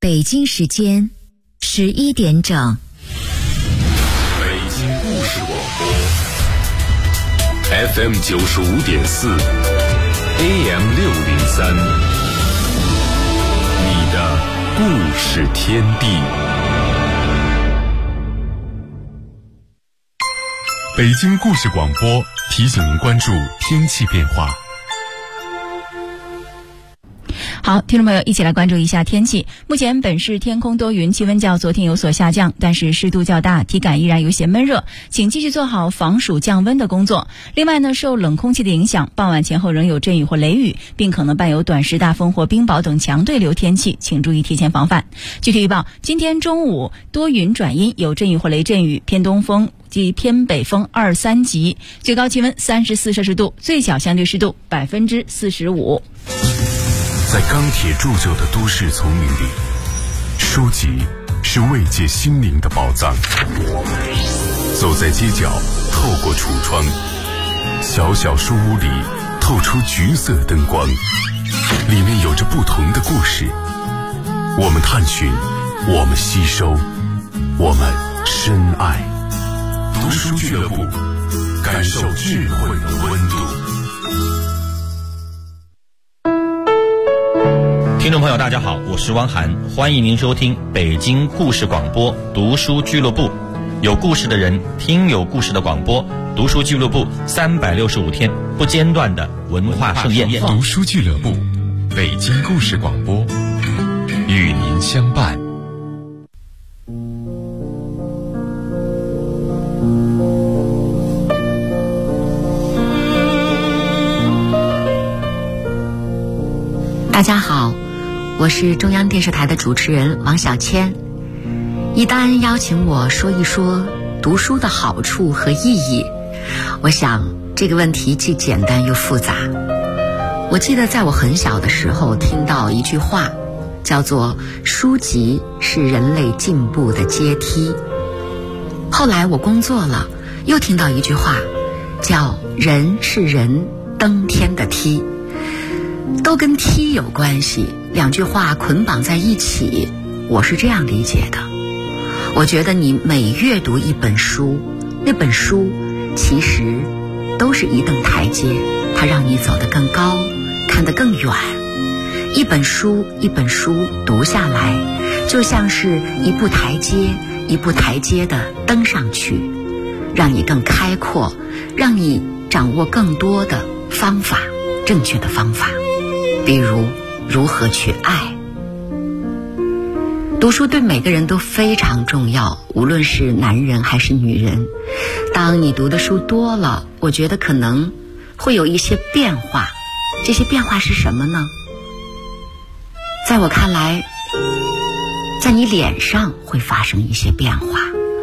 北京时间11点整。 北京故事广播 FM 95.4 AM 603，你的故事天地。北京故事广播提醒您关注天气变化。 好，听众朋友，一起来关注一下天气。目前本市天空多云，气温较昨天有所下降，但是湿度较大，体感依然有些闷热，请继续做好防暑降温的工作。另外呢，受冷空气的影响，傍晚前后仍有阵雨或雷雨，并可能伴有短时大风或冰雹等强对流天气，请注意提前防范。具体预报，今天中午多云转阴，有阵雨或雷阵雨，偏东风及偏北风2、3级，最高气温34摄氏度，最小相对湿度45%。 在钢铁铸就的都市丛林里，书籍是慰藉心灵的宝藏。走在街角，透过橱窗，小小书屋里透出橘色灯光，里面有着不同的故事。我们探寻，我们吸收，我们深爱。读书俱乐部，感受智慧的温度。 听众朋友大家好，我是汪涵，欢迎您收听北京故事广播读书俱乐部，有故事的人听有故事的广播，读书俱乐部365天不间断的文化盛宴。 读书俱乐部，北京故事广播，与您相伴。 大家好，我是中央电视台的主持人王小千。一旦邀请我说一说读书的好处和意义，我想这个问题既简单又复杂。我记得在我很小的时候听到一句话，叫做书籍是人类进步的阶梯。后来我工作了，又听到一句话，叫人是人登天的梯，都跟梯有关系，两句话捆绑在一起，我是这样理解的。我觉得你每阅读一本书，那本书其实都是一登台阶，它让你走得更高，看得更远。一本书一本书读下来，就像是一步台阶一步台阶的登上去，让你更开阔，让你掌握更多的方法，正确的方法。比如如何去爱。读书对每个人都非常重要，无论是男人还是女人。当你读的书多了，我觉得可能会有一些变化。这些变化是什么呢？在我看来，在你脸上会发生一些变化。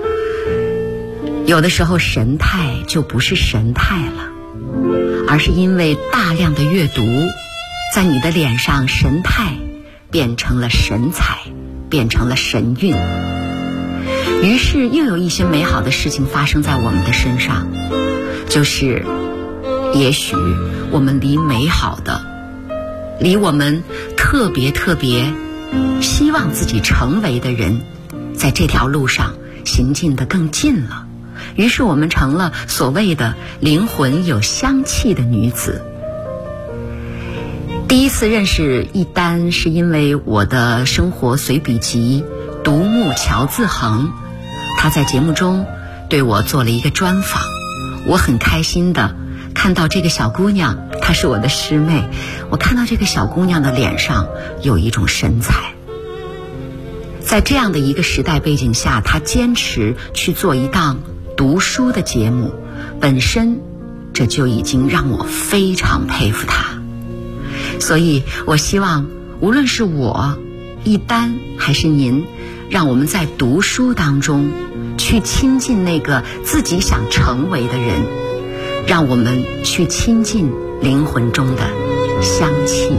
有的时候神态就不是神态了，而是因为大量的阅读，在你的脸上神态变成了神采，变成了神韵，于是又有一些美好的事情发生在我们的身上，就是也许我们离美好的，离我们特别希望自己成为的人，在这条路上行进得更近了，于是我们成了所谓的灵魂有香气的女子。第一次认识一丹是因为我的生活随笔集《独木桥自横》，他在节目中对我做了一个专访。我很开心的看到这个小姑娘，她是我的师妹，我看到这个小姑娘的脸上有一种神采。在这样的一个时代背景下，她坚持去做一档读书的节目，本身这就已经让我非常佩服她。所以我希望无论是我一丹还是您，让我们在读书当中去亲近那个自己想成为的人，让我们去亲近灵魂中的香气。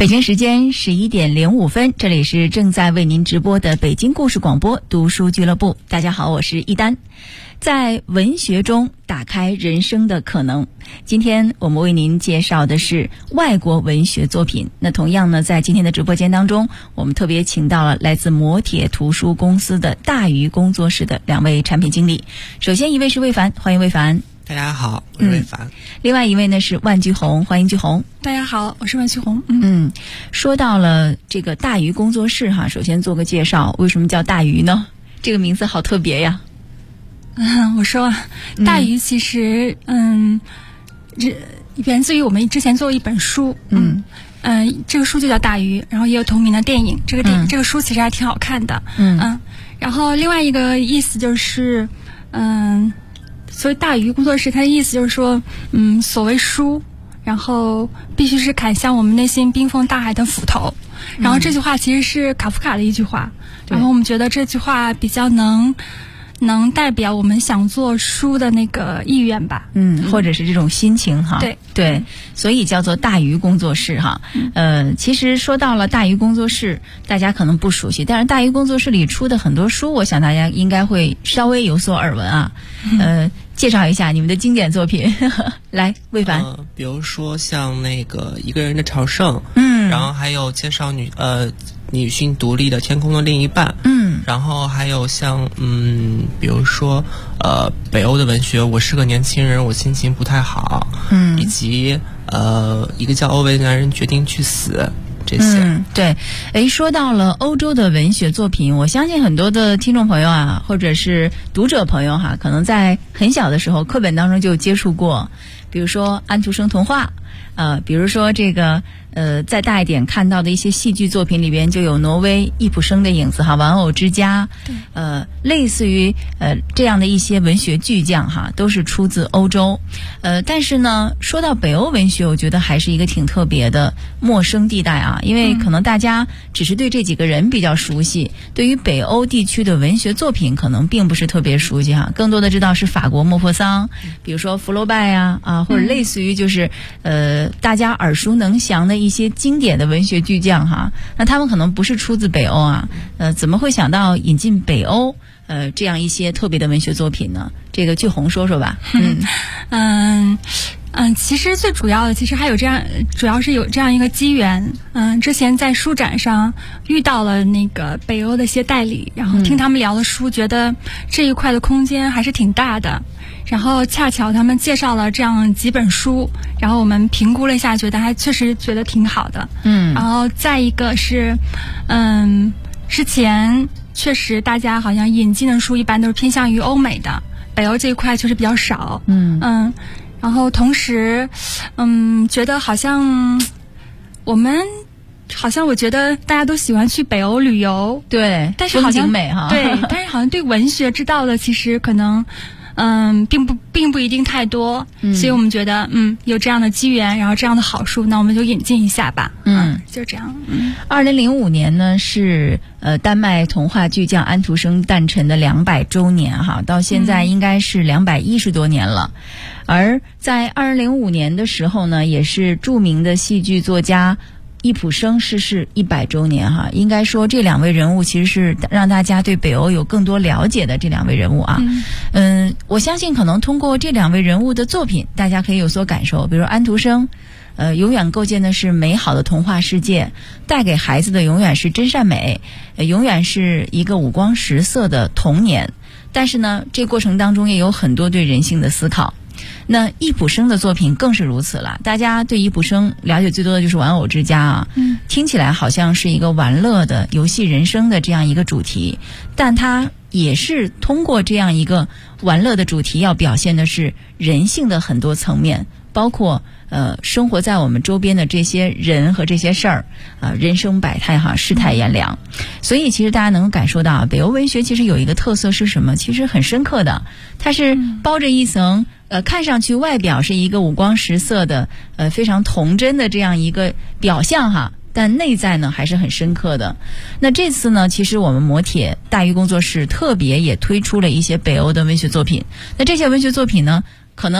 北京时间11点05分，这里是正在为您直播的北京故事广播读书俱乐部。大家好，我是一丹。在文学中打开人生的可能，今天我们为您介绍的是外国文学作品。那同样呢，在今天的直播间当中，我们特别请到了来自磨铁图书公司的大鱼工作室的2位产品经理。首先一位是魏凡，欢迎魏凡。 大家好，我是魏凡。 另外一位呢是万居红，欢迎居红。 大家好，我是万居红。 说到了这个大鱼工作室哈，首先做个介绍，为什么叫大鱼呢？这个名字好特别呀。 我说大鱼其实源自于我们之前做一本书，这个书就叫大鱼，然后也有同名的电影，这个书其实还挺好看的，然后另外一个意思就是所谓大鱼工作室，它的意思就是说所谓书，然后必须是砍向我们内心冰封大海的斧头，然后这句话其实是卡夫卡的一句话，然后我们觉得这句话比较能代表我们想做书的那个意愿吧， 或者是这种心情哈。对，所以叫做大鱼工作室哈。其实说到了大鱼工作室，大家可能不熟悉，但是大鱼工作室里出的很多书，我想大家应该会稍微有所耳闻啊。介绍一下你们的经典作品。来，魏凡。 比如说像那个一个人的朝圣，然后还有介绍女性独立的天空的另一半，然后还有像比如说北欧的文学，我是个年轻人，我心情不太好，以及一个叫欧维的男人决定去死。这些对，说到了欧洲的文学作品，我相信很多的听众朋友啊，或者是读者朋友哈，可能在很小的时候课本当中就接触过，比如说安徒生童话，比如说这个再大一点看到的一些戏剧作品里边就有挪威易卜生的影子哈，玩偶之家，类似于这样的一些文学巨匠哈，都是出自欧洲。但是呢，说到北欧文学，我觉得还是一个挺特别的陌生地带啊，因为可能大家只是对这几个人比较熟悉，对于北欧地区的文学作品可能并不是特别熟悉哈，更多的知道是法国莫泊桑，比如说福楼拜啊，或者类似于就是大家耳熟能详的一些经典的文学巨匠哈，那他们可能不是出自北欧啊，怎么会想到引进北欧这样一些特别的文学作品呢？这个巨红说说吧。 其实最主要的，其实还有主要是有这样一个机缘。之前在书展上遇到了那个北欧的一些代理，然后听他们聊的书，觉得这一块的空间还是挺大的。然后恰巧他们介绍了这样几本书，然后我们评估了一下，觉得还确实觉得挺好的。然后再一个是，之前确实大家好像引进的书一般都是偏向于欧美的，北欧这一块确实比较少。然后同时，觉得好像我觉得大家都喜欢去北欧旅游， 对， 但是好像风景美哈， 对，但是好像对文学知道的其实可能并不一定太多，所以我们觉得有这样的机缘，然后这样的好书，那我们就引进一下吧。就这样。 2005年呢是丹麦童话巨匠安徒生诞辰的200周年哈，到现在应该是210多年了。而在2005年的时候呢，也是著名的戏剧作家易卜生逝世100周年哈，应该说这2位人物其实是让大家对北欧有更多了解的这2位人物啊。我相信可能通过这2位人物的作品，大家可以有所感受。比如安徒生，永远构建的是美好的童话世界，带给孩子的永远是真善美，永远是一个五光十色的童年。但是呢，这过程当中也有很多对人性的思考。那易卜生的作品更是如此了，大家对易卜生了解最多的就是玩偶之家啊，听起来好像是一个玩乐的游戏人生的这样一个主题，但它也是通过这样一个玩乐的主题要表现的是人性的很多层面，包括生活在我们周边的这些人和这些事儿，人生百态哈，世态炎凉。所以其实大家能够感受到北欧文学其实有一个特色是什么？其实很深刻的，它是包着一层看上去外表是一个五光十色的非常童真的这样一个表象哈，但内在呢还是很深刻的。那这次呢，其实我们磨铁大鱼工作室特别也推出了一些北欧的文学作品。那这些文学作品呢，可能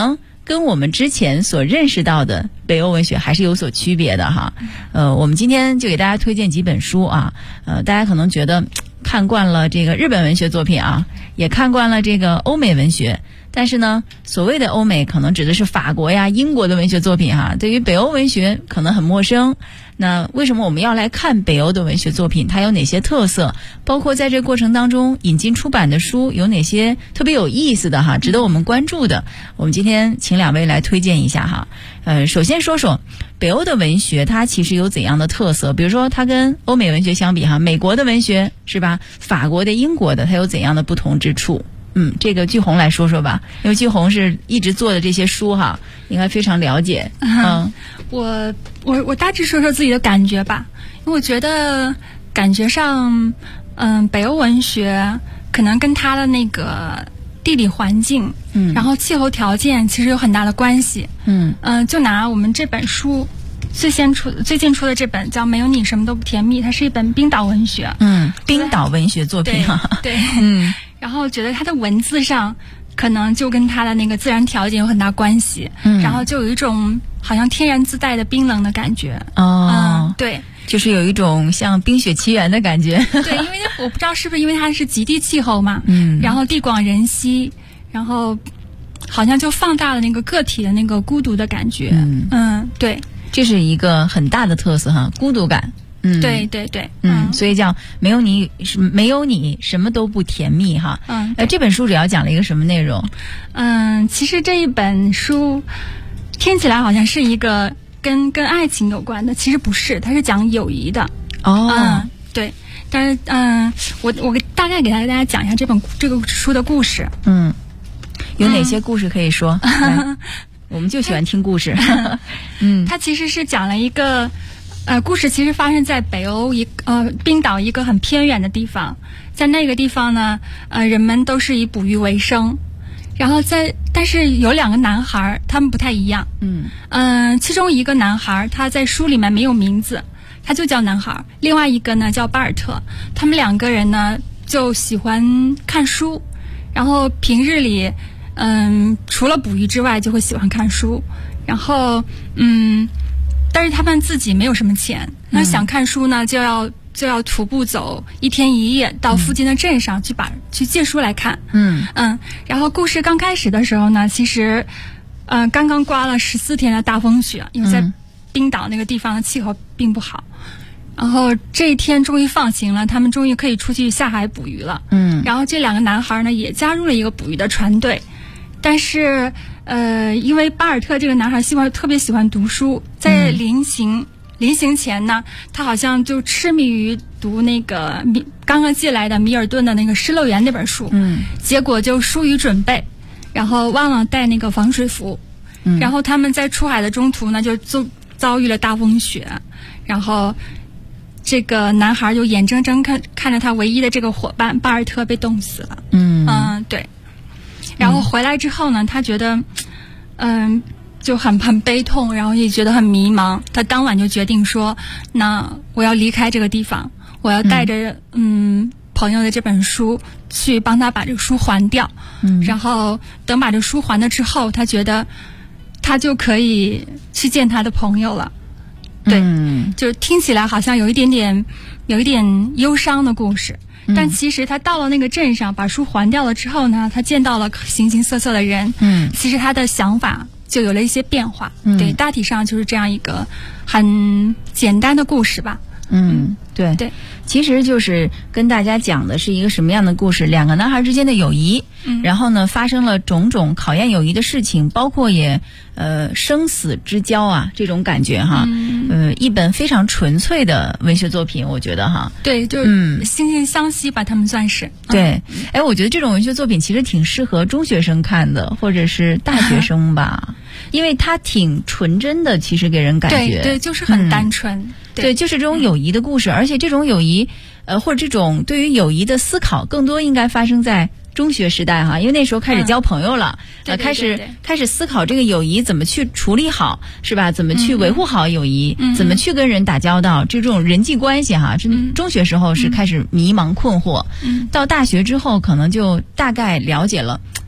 跟我们之前所认识到的北欧文学还是有所区别的哈。我们今天就给大家推荐几本书啊，大家可能觉得看惯了这个日本文学作品啊，也看惯了这个欧美文学，但是呢，所谓的欧美可能指的是法国呀、英国的文学作品哈，对于北欧文学可能很陌生。那为什么我们要来看北欧的文学作品？它有哪些特色？包括在这个过程当中引进出版的书有哪些特别有意思的哈，值得我们关注的？我们今天请两位来推荐一下哈。首先说说北欧的文学，它其实有怎样的特色？比如说它跟欧美文学相比哈，美国的文学是吧？法国的、英国的，它有怎样的不同之处？这个巨红来说说吧，因为巨红是一直做的这些书哈，应该非常了解。 我大致说说自己的感觉吧，因为我觉得感觉上，北欧文学可能跟它的那个地理环境，然后气候条件其实有很大的关系。就拿我们这本书最近出的这本叫《没有你什么都不甜蜜》，它是一本冰岛文学。 冰岛文学作品哈。 对。然后觉得它的文字上可能就跟它的那个自然条件有很大关系。然后就有一种好像天然自带的冰冷的感觉。对， 就是有一种像《冰雪奇缘》的感觉。 对，因为我不知道是不是因为它是极地气候嘛，然后地广人稀，然后好像就放大了那个个体的那个孤独的感觉。对， 这是一个很大的特色哈，孤独感。 对， 所以叫没有你什么都不甜蜜哈。这本书主要讲了一个什么内容？ 其实这一本书听起来好像是一个跟爱情有关的，其实不是，它是讲友谊的。对，但是我大概给大家讲一下这个书的故事。 有哪些故事可以说？我们就喜欢听故事。 它其实是讲了一个。故事其实发生在北欧冰岛一个很偏远的地方，在那个地方呢，人们都是以捕鱼为生，然后但是有两个男孩，他们不太一样。其中一个男孩他在书里面没有名字，他就叫男孩，另外一个呢叫巴尔特，他们两个人呢就喜欢看书，然后平日里除了捕鱼之外就会喜欢看书，然后但是他们自己没有什么钱，那想看书呢，就要徒步走1天1夜到附近的镇上去借书来看。然后故事刚开始的时候呢，其实刚刚刮了14天的大风雪，因为在冰岛那个地方的气候并不好。然后这一天终于放晴了，他们终于可以出去下海捕鱼了。然后这两个男孩呢也加入了一个捕鱼的船队，但是因为巴尔特这个男孩特别喜欢读书，在临行前呢，他好像就痴迷于读那个刚刚寄来的米尔顿的那个《失乐园》那本书。结果就疏于准备，然后忘了带那个防水服。然后他们在出海的中途呢，就遭遇了大风雪，然后这个男孩就眼睁睁看着他唯一的这个伙伴巴尔特被冻死了。对。然后回来之后呢，他觉得就很悲痛，然后也觉得很迷茫。他当晚就决定说，那我要离开这个地方，我要带着朋友的这本书去帮他把这个书还掉。然后等把这书还了之后，他觉得他就可以去见他的朋友了。对，就听起来好像有一点忧伤的故事。但其实他到了那个镇上，把书还掉了之后呢，他见到了形形色色的人。其实他的想法就有了一些变化。对，大体上就是这样一个很简单的故事吧。对， 其实就是跟大家讲的是一个什么样的故事？两个男孩之间的友谊，然后呢发生了种种考验友谊的事情，包括也生死之交啊，这种感觉哈。一本非常纯粹的文学作品，我觉得哈。 对，就是惺惺相惜吧，他们算是。 对，我觉得这种文学作品其实挺适合中学生看的，或者是大学生吧。因为它挺纯真的，其实给人感觉对，就是很单纯。 对，就是这种友谊的故事，而且这种友谊，或者这种对于友谊的思考，更多应该发生在中学时代哈，因为那时候开始交朋友了，开始思考这个友谊怎么去处理好，是吧？怎么去维护好友谊，怎么去跟人打交道，这种人际关系哈，中学时候是开始迷茫困惑，到大学之后可能就大概了解了。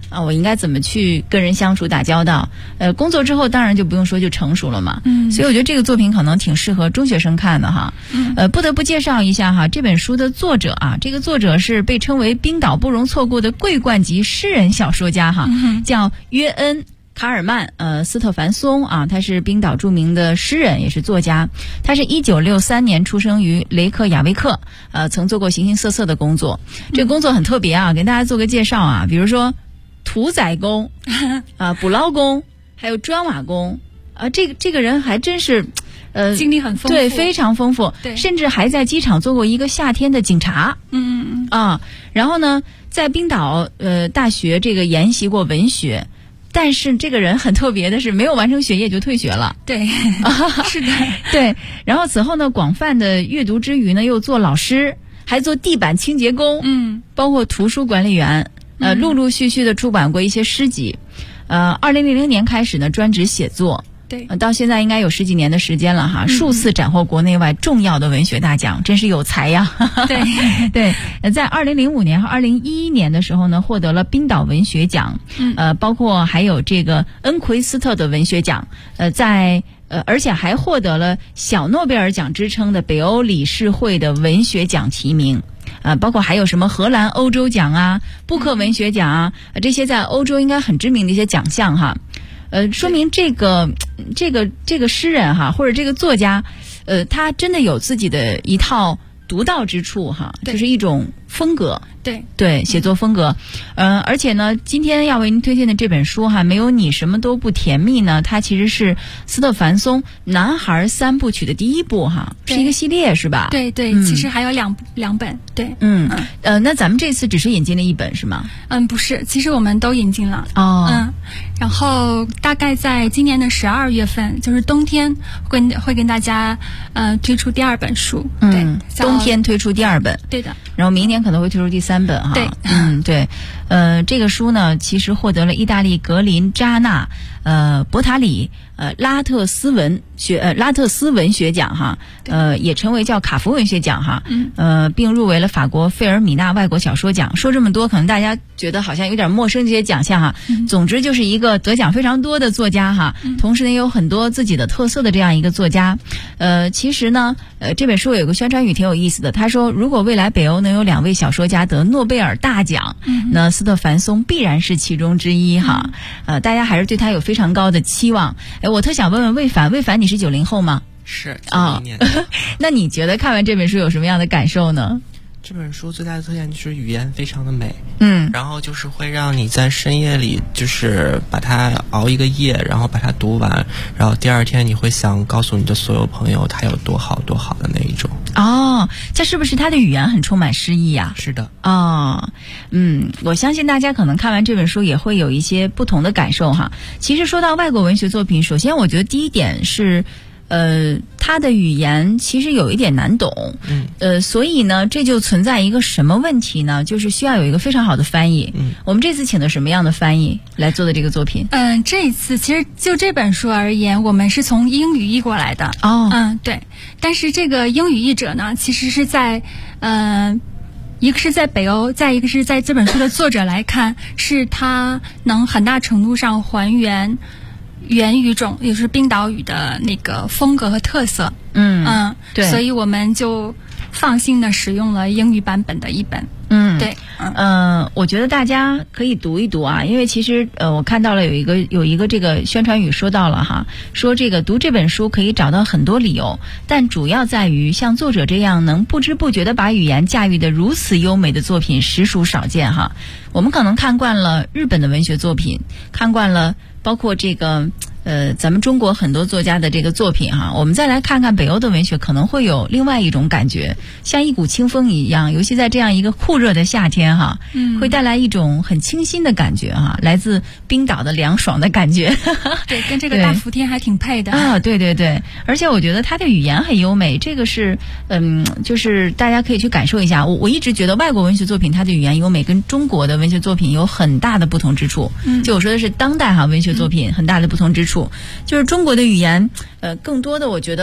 啊，我应该怎么去跟人相处打交道。工作之后当然就不用说就成熟了嘛。所以我觉得这个作品可能挺适合中学生看的哈。不得不介绍一下哈，这本书的作者啊，这个作者是被称为冰岛不容错过的桂冠级诗人小说家哈，叫约恩卡尔曼斯特凡松啊，他是冰岛著名的诗人，也是作家。他是1963年出生于雷克雅未克，曾做过形形色色的工作。这个工作很特别啊，给大家做个介绍啊，比如说屠宰工捕捞工，还有砖瓦工啊，这个人还真是经历很丰富， 对，非常丰富， 对， 甚至还在机场做过一个夏天的警察。然后呢，在冰岛大学这个研习过文学。但是这个人很特别的是，没有完成学业就退学了。 对，是的， 对。然后此后呢，广泛的阅读之余呢，又做老师，还做地板清洁工，包括图书管理员，陆陆续续的出版过一些诗集。2000年开始呢，专职写作。 对， 到现在应该有10几年的时间了哈，数次斩获国内外重要的文学大奖，真是有才呀。 对对，在2005年和2011年的时候呢，获得了冰岛文学奖，包括还有这个恩奎斯特的文学奖，而且还获得了小诺贝尔奖之称的北欧理事会的文学奖提名。包括还有什么荷兰欧洲奖啊、布克文学奖啊，这些在欧洲应该很知名的一些奖项哈。说明这个诗人哈，或者这个作家，他真的有自己的一套独到之处哈，就是一种风格。对，写作风格。而且呢，今天要为您推荐的这本书哈，没有你什么都不甜蜜呢，它其实是斯特凡松男孩3部曲的第一部哈，是一个系列是吧？ 对，其实还有两本。对， 那咱们这次只是引进了一本是吗？ 不是，其实我们都引进了。然后大概在今年的12月份，就是冬天会跟大家推出第2本书。对， 冬天推出第2本。 对的。 然后明年可能会推出第3本哈。 对， 对，这个书呢，其实获得了意大利格林扎纳博塔里拉特斯文学奖哈，也称为叫卡福文学奖哈，并入围了法国费尔米纳外国小说奖。说这么多，可能大家觉得好像有点陌生这些奖项哈。总之就是一个得奖非常多的作家哈，同时呢也有很多自己的特色的这样一个作家。其实呢，这本书有个宣传语挺有意思的，他说如果未来北欧能有2位小说家得诺贝尔大奖，那斯特凡松必然是其中之一哈。大家还是对他有非常高的期望。我特想问问魏凡，你是90后吗？ 是90年。 那你觉得看完这本书有什么样的感受呢？ 这本书最大的特点就是语言非常的美，然后就是会让你在深夜里就是把它熬一个夜，然后把它读完，然后第2天你会想告诉你的所有朋友它有多好多好的那一种。 这是不是它的语言很充满诗意呀？ 是的。 我相信大家可能看完这本书也会有一些不同的感受哈。其实说到外国文学作品，首先我觉得第一点是它的语言其实有一点难懂，所以呢，这就存在一个什么问题呢？就是需要有一个非常好的翻译。我们这次请的什么样的翻译来做的这个作品？ 这一次其实就这本书而言，我们是从英语译过来的。对。但是这个英语译者呢，其实是在一个是在北欧，再一个是在这本书的作者来看，是他能很大程度上还原原语种，也就是冰岛语的那个风格和特色。对，所以我们就放心的使用了英语版本的一本。对。 我觉得大家可以读一读啊，因为其实我看到了有一个这个宣传语说到了哈，说这个读这本书可以找到很多理由，但主要在于像作者这样能不知不觉的把语言驾驭得如此优美的作品实属少见哈。我们可能看惯了日本的文学作品，看惯了包括这个咱们中国很多作家的这个作品哈，我们再来看看北欧的文学，可能会有另外一种感觉，像一股清风一样，尤其在这样一个酷热的夏天哈，会带来一种很清新的感觉哈，来自冰岛的凉爽的感觉。 对，跟这个大伏天还挺配的啊。对，而且我觉得它的语言很优美，这个是就是大家可以去感受一下。我一直觉得外国文学作品它的语言优美跟中国的文学作品有很大的不同之处。就我说的是当代文学作品很大的不同之处。就是中国的语言，更多的我觉得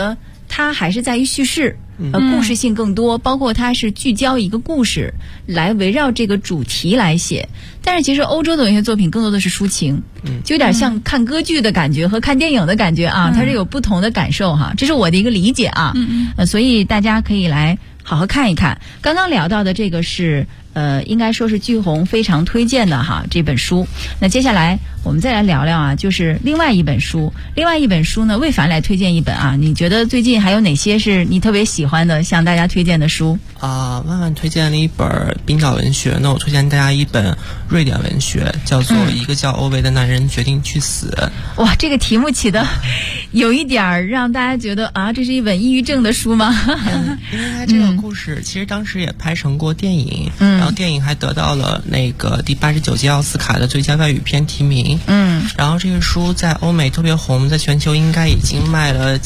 它还是在于叙事。故事性更多，包括它是聚焦一个故事来围绕这个主题来写。但是其实欧洲的文学作品更多的是抒情，就有点像看歌剧的感觉和看电影的感觉啊，它是有不同的感受哈，这是我的一个理解啊。所以大家可以来好好看一看。刚刚聊到的这个是应该说是巨红非常推荐的哈这本书。那接下来我们再来聊聊啊，就是另外一本书呢，魏凡来推荐一本啊，你觉得最近还有哪些是你特别喜欢的向大家推荐的书？ 万万推荐了一本冰岛文学，那我推荐大家一本瑞典文学，叫做一个叫欧维的男人决定去死。 哇，这个题目起的有一点让大家觉得啊，这是一本抑郁症的书吗？ 因为它这个故事其实当时也拍成过电影，然后电影还得到了那个第89届奥斯卡的最佳外语片提名。然后这个书在欧美特别红，在全球应该已经卖了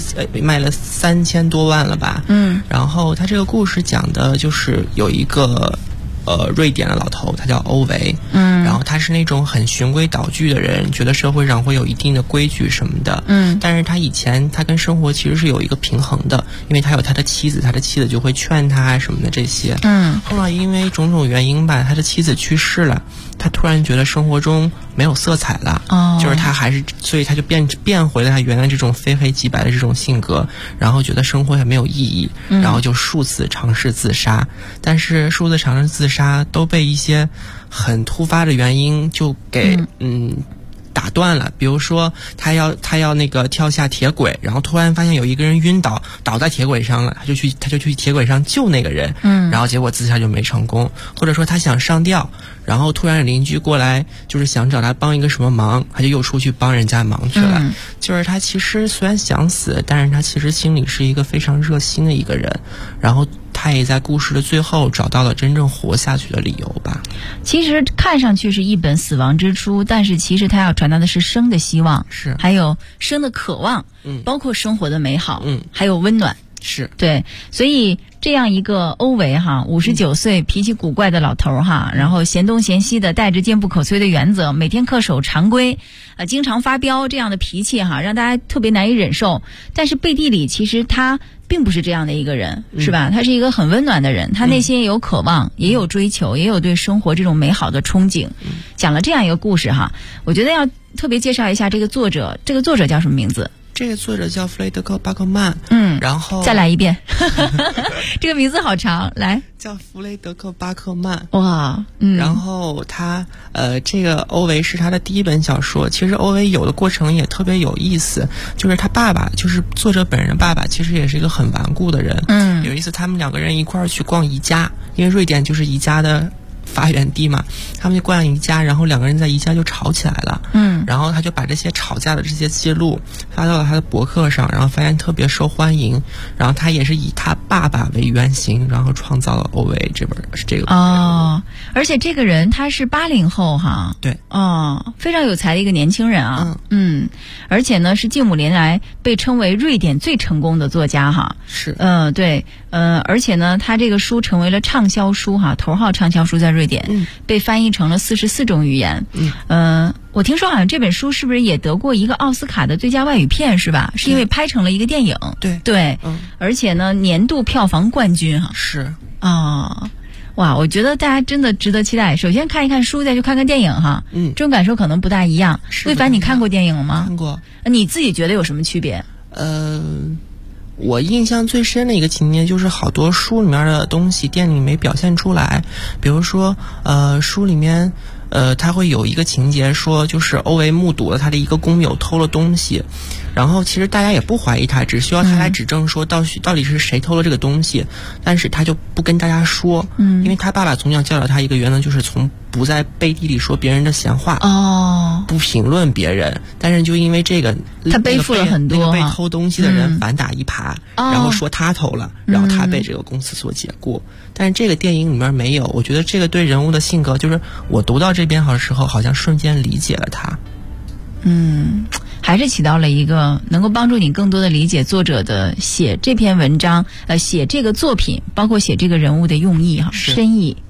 3000多万了吧。然后它这个故事讲的就是有一个瑞典的老头，他叫欧维，然后他是那种很循规蹈矩的人，觉得社会上会有一定的规矩什么的，但是他以前他跟生活其实是有一个平衡的，因为他有他的妻子，他的妻子就会劝他什么的这些，后来因为种种原因吧，他的妻子去世了，他突然觉得生活中没有色彩了，就是他还是，所以他就变回了他原来这种非黑即白的这种性格，然后觉得生活也没有意义，然后就数次尝试自杀，但是数次尝试自杀都被一些很突发的原因就给打断了。比如说他要那个跳下铁轨，然后突然发现有一个人晕倒在铁轨上了，他就去铁轨上救那个人，然后结果自杀就没成功。或者说他想上吊，然后突然邻居过来就是想找他帮一个什么忙，他就又出去帮人家忙去了。就是他其实虽然想死，但是他其实心里是一个非常热心的一个人，然后他也在故事的最后找到了真正活下去的理由吧。 其实看上去是一本死亡之书，但是其实他要传达的是生的希望， 是还有生的渴望，包括生活的美好，还有温暖， 是对。所以这样一个欧维哈，59岁脾气古怪的老头哈，然后嫌东嫌西的，带着坚不可摧的原则，每天恪守常规，经常发飙，这样的脾气哈，让大家特别难以忍受。但是背地里其实他并不是这样的一个人，是吧？他是一个很温暖的人，他内心也有渴望，也有追求，也有对生活这种美好的憧憬。讲了这样一个故事哈，我觉得要特别介绍一下这个作者。这个作者叫什么名字？ 这个作者叫弗雷德克·巴克曼。然后再来一遍，这个名字好长，来， 叫弗雷德克·巴克曼。 哇， 然后他这个欧维是他的第一本小说。其实欧维有的过程也特别有意思，就是他爸爸，就是作者本人的爸爸，其实也是一个很顽固的人。有一次他们两个人一块儿去逛宜家，因为瑞典就是宜家的发源地嘛，他们就逛宜家，然后两个人在宜家就吵起来了。然后他就把这些吵架的这些记录发到了他的博客上，然后发现特别受欢迎。然后他也是以他爸爸为原型，然后创造了欧维这个而且这个人他是80后哈， 对， 非常有才的一个年轻人啊。而且呢是近5年来被称为瑞典最成功的作家哈。 是， 对，而且呢他这个书成为了畅销书哈，头号畅销书在瑞典，被翻译成了44种语言。我听说好像这本书是不是也得过一个奥斯卡的最佳外语片，是吧？是因为拍成了一个电影。对，而且呢年度票房冠军哈。 是哇，我觉得大家真的值得期待。首先看一看书，再去看看电影哈。这种感受可能不大一样。魏凡，你看过电影吗？ 看过。 你自己觉得有什么区别？ 我印象最深的一个情节就是好多书里面的东西电影没表现出来。比如说书里面他会有一个情节说，就是欧维目睹了他的一个工友偷了东西，然后其实大家也不怀疑他，只需要他来指证说到底是谁偷了这个东西，但是他就不跟大家说，因为他爸爸从小教导他一个原则，就是从不在背地里说别人的闲话，不评论别人。但是就因为这个， 他背负了很多那个被偷东西的人反打一耙，然后说他偷了，然后他被这个公司所解雇。但是这个电影里面没有，我觉得这个对人物的性格，就是我读到这边的时候，好像瞬间理解了他。 还是起到了一个能够帮助你更多的理解作者的写这篇文章，写这个作品，包括写这个人物的用意哈，深意。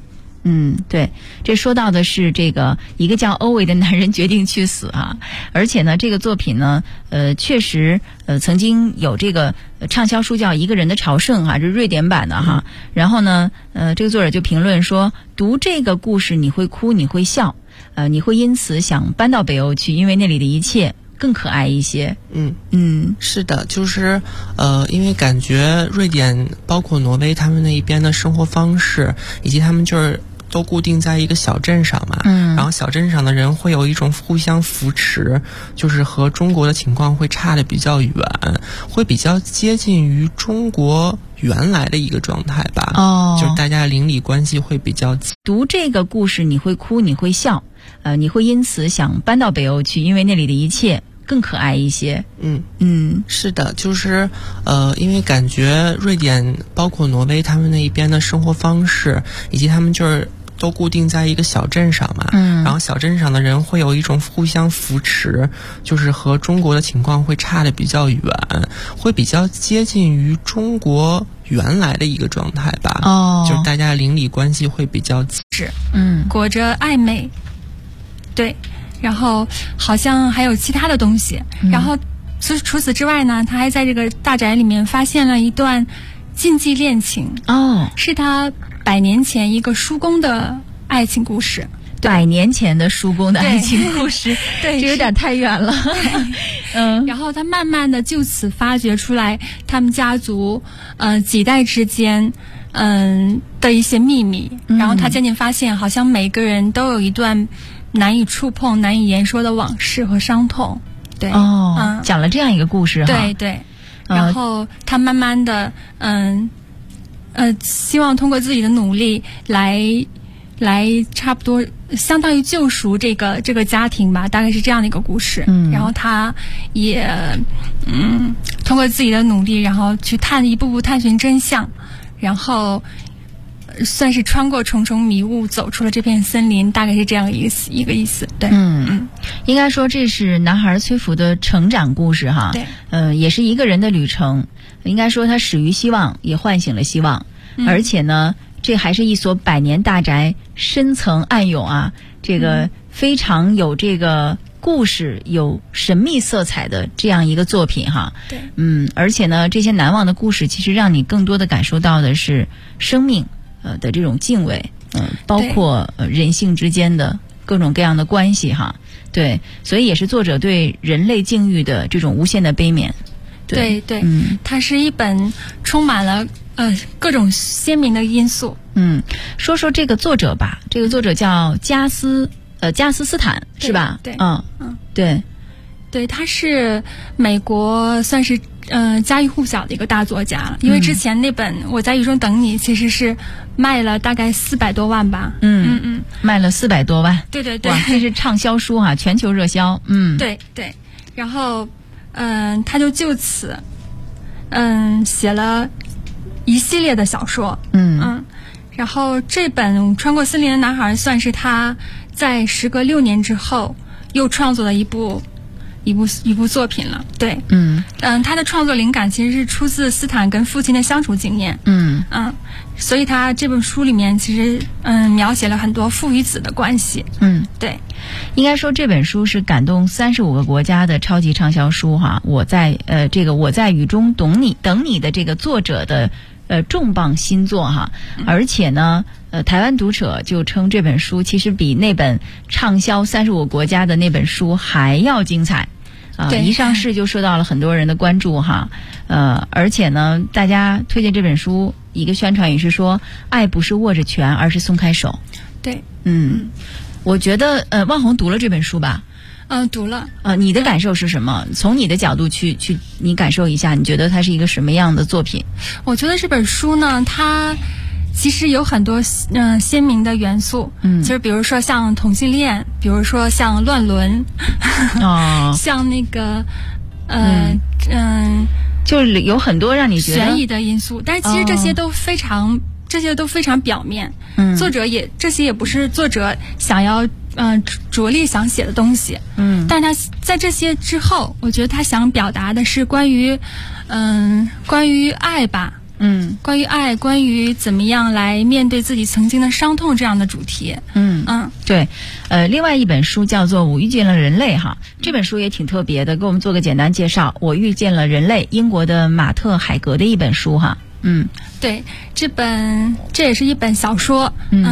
对，这说到的是这个一个叫欧维的男人决定去死啊，而且呢，这个作品呢，确实曾经有这个畅销书叫《一个人的朝圣》哈，这是瑞典版的哈。然后呢，这个作者就评论说，读这个故事你会哭，你会笑，你会因此想搬到北欧去，因为那里的一切更可爱一些。 是的，就是因为感觉瑞典包括挪威他们那一边的生活方式，以及他们就是都固定在一个小镇上嘛，然后小镇上的人会有一种互相扶持，就是和中国的情况会差得比较远，会比较接近于中国原来的一个状态吧。就是大家邻里关系会比较。 读这个故事你会哭，你会笑，你会因此想搬到北欧去，因为那里的一切更可爱一些。 是的，就是因为感觉瑞典包括挪威他们那一边的生活方式，以及他们就是都固定在一个小镇上嘛，然后小镇上的人会有一种互相扶持，就是和中国的情况会差得比较远，会比较接近于中国原来的一个状态吧。就是大家邻里关系会比较裹着暧昧，对，然后好像还有其他的东西，然后除此之外呢，他还在这个大宅里面发现了一段禁忌恋情。是他100年前一个叔公的爱情故事。 100年前的叔公的爱情故事， 对， 这有点太远了。 然后他慢慢的就此发掘出来他们家族几代之间的一些秘密，然后他渐渐发现，好像每个人都有一段难以触碰、难以言说的往事和伤痛。对， 讲了这样一个故事哈。 对，然后他慢慢的希望通过自己的努力来差不多相当于救赎这个家庭吧，大概是这样的一个故事。然后他也通过自己的努力，然后去一步步探寻真相，然后算是穿过重重迷雾走出了这片森林，大概是这样一个意思。对， 应该说这是男孩崔福的成长故事哈。 对， 也是一个人的旅程。应该说他始于希望，也唤醒了希望，而且呢，这还是一所100年大宅，深层暗涌啊，这个非常有这个故事、有神秘色彩的这样一个作品哈。 对， 而且呢，这些难忘的故事其实让你更多的感受到的是生命的这种敬畏，包括人性之间的各种各样的关系哈。对，所以也是作者对人类境遇的这种无限的悲悯。 对，它是一本充满了各种鲜明的因素。 说说这个作者吧，这个作者叫加斯斯坦是吧？ 对，对，他是美国算是家喻户晓的一个大作家了，因为之前那本《我在雨中等你》其实是卖了大概400多万吧。 卖了400多万。 对， 哇，这是畅销书哈，全球热销。 对，然后他就此写了一系列的小说。然后这本《穿过森林的男孩》算是他在时隔6年之后又创作的一部作品了。对，他的创作灵感其实是出自斯坦跟父亲的相处经验。所以他这本书里面其实描写了很多父与子的关系。对， 应该说这本书是感动35个国家的超级畅销书哈。我在雨中等你的这个作者的重磅新作哈。而且呢，台湾读者就称这本书其实比那本畅销35个国家的那本书还要精彩。一上市就受到了很多人的关注哈。而且呢，大家推荐这本书一个宣传语是说，爱不是握着拳，而是松开手。 对， 我觉得汪红读了这本书吧。 读了。 你的感受是什么？从你的角度去你感受一下，你觉得它是一个什么样的作品？ 我觉得这本书呢，它其实有很多鲜明的元素。就是比如说像同性恋，比如说像乱伦，像那个就是有很多让你觉得悬疑的因素，但是其实这些都非常表面。作者这些也不是作者想要着力想写的东西。但他在这些之后，我觉得他想表达的是关于爱吧。 关于爱，关于怎么样来面对自己曾经的伤痛这样的主题。 对。另外一本书叫做《我遇见了人类》哈，这本书也挺特别的，给我们做个简单介绍。《我遇见了人类》，英国的马特·海格的一本书哈。 对，这也是一本小说。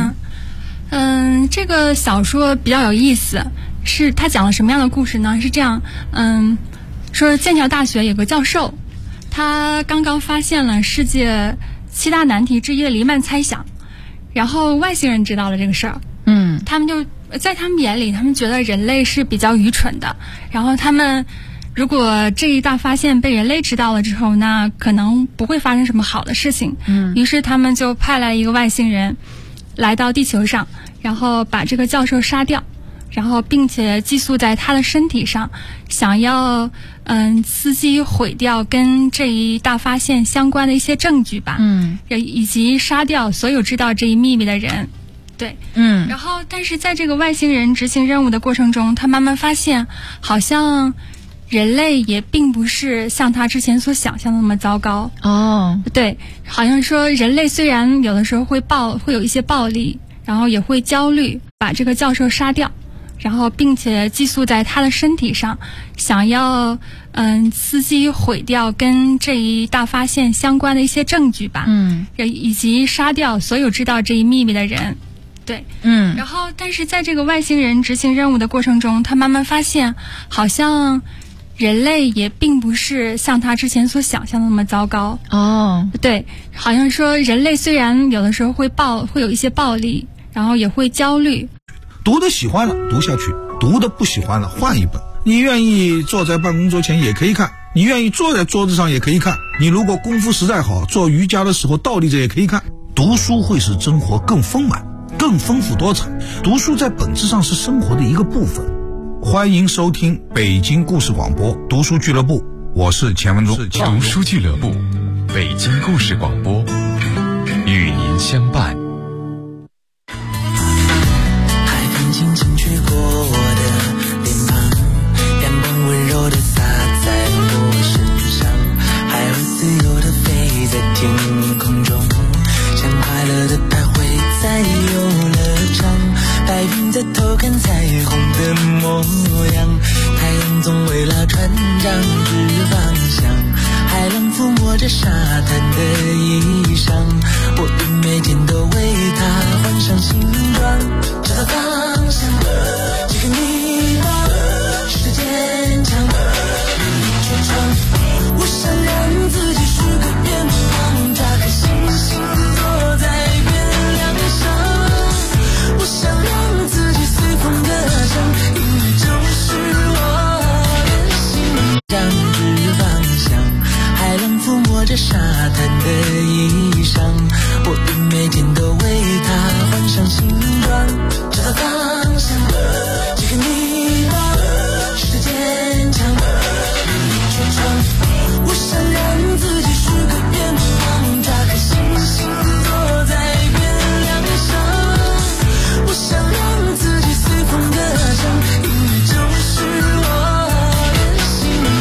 这个小说比较有意思，是它讲了什么样的故事呢？是这样，说剑桥大学有个教授，他刚刚发现了世界7大难题之一的黎曼猜想，然后外星人知道了这个事儿，他们就在他们眼里，他们觉得人类是比较愚蠢的，然后他们如果这一大发现被人类知道了之后，那可能不会发生什么好的事情。于是他们就派来一个外星人来到地球上，然后把这个教授杀掉，然后并且寄宿在他的身体上，想要伺机毁掉跟这一大发现相关的一些证据吧，以及杀掉所有知道这一秘密的人。对，然后但是在这个外星人执行任务的过程中，他慢慢发现，好像人类也并不是像他之前所想象的那么糟糕。对，好像说人类虽然有的时候会有一些暴力，然后也会焦虑，把这个教授杀掉，然后并且寄宿在他的身体上，想要伺机毁掉跟这一大发现相关的一些证据吧，以及杀掉所有知道这一秘密的人。对，然后但是在这个外星人执行任务的过程中，他慢慢发现，好像人类也并不是像他之前所想象的那么糟糕。对，好像说人类虽然有的时候会有一些暴力，然后也会焦虑。 读的喜欢了读下去，读的不喜欢了换一本。你愿意坐在办公桌前也可以看，你愿意坐在桌子上也可以看，你如果功夫实在好，做瑜伽的时候倒立着也可以看。读书会使生活更丰满，更丰富多彩。读书在本质上是生活的一个部分。欢迎收听北京故事广播读书俱乐部，我是钱文忠。 读书俱乐部，北京故事广播，与您相伴。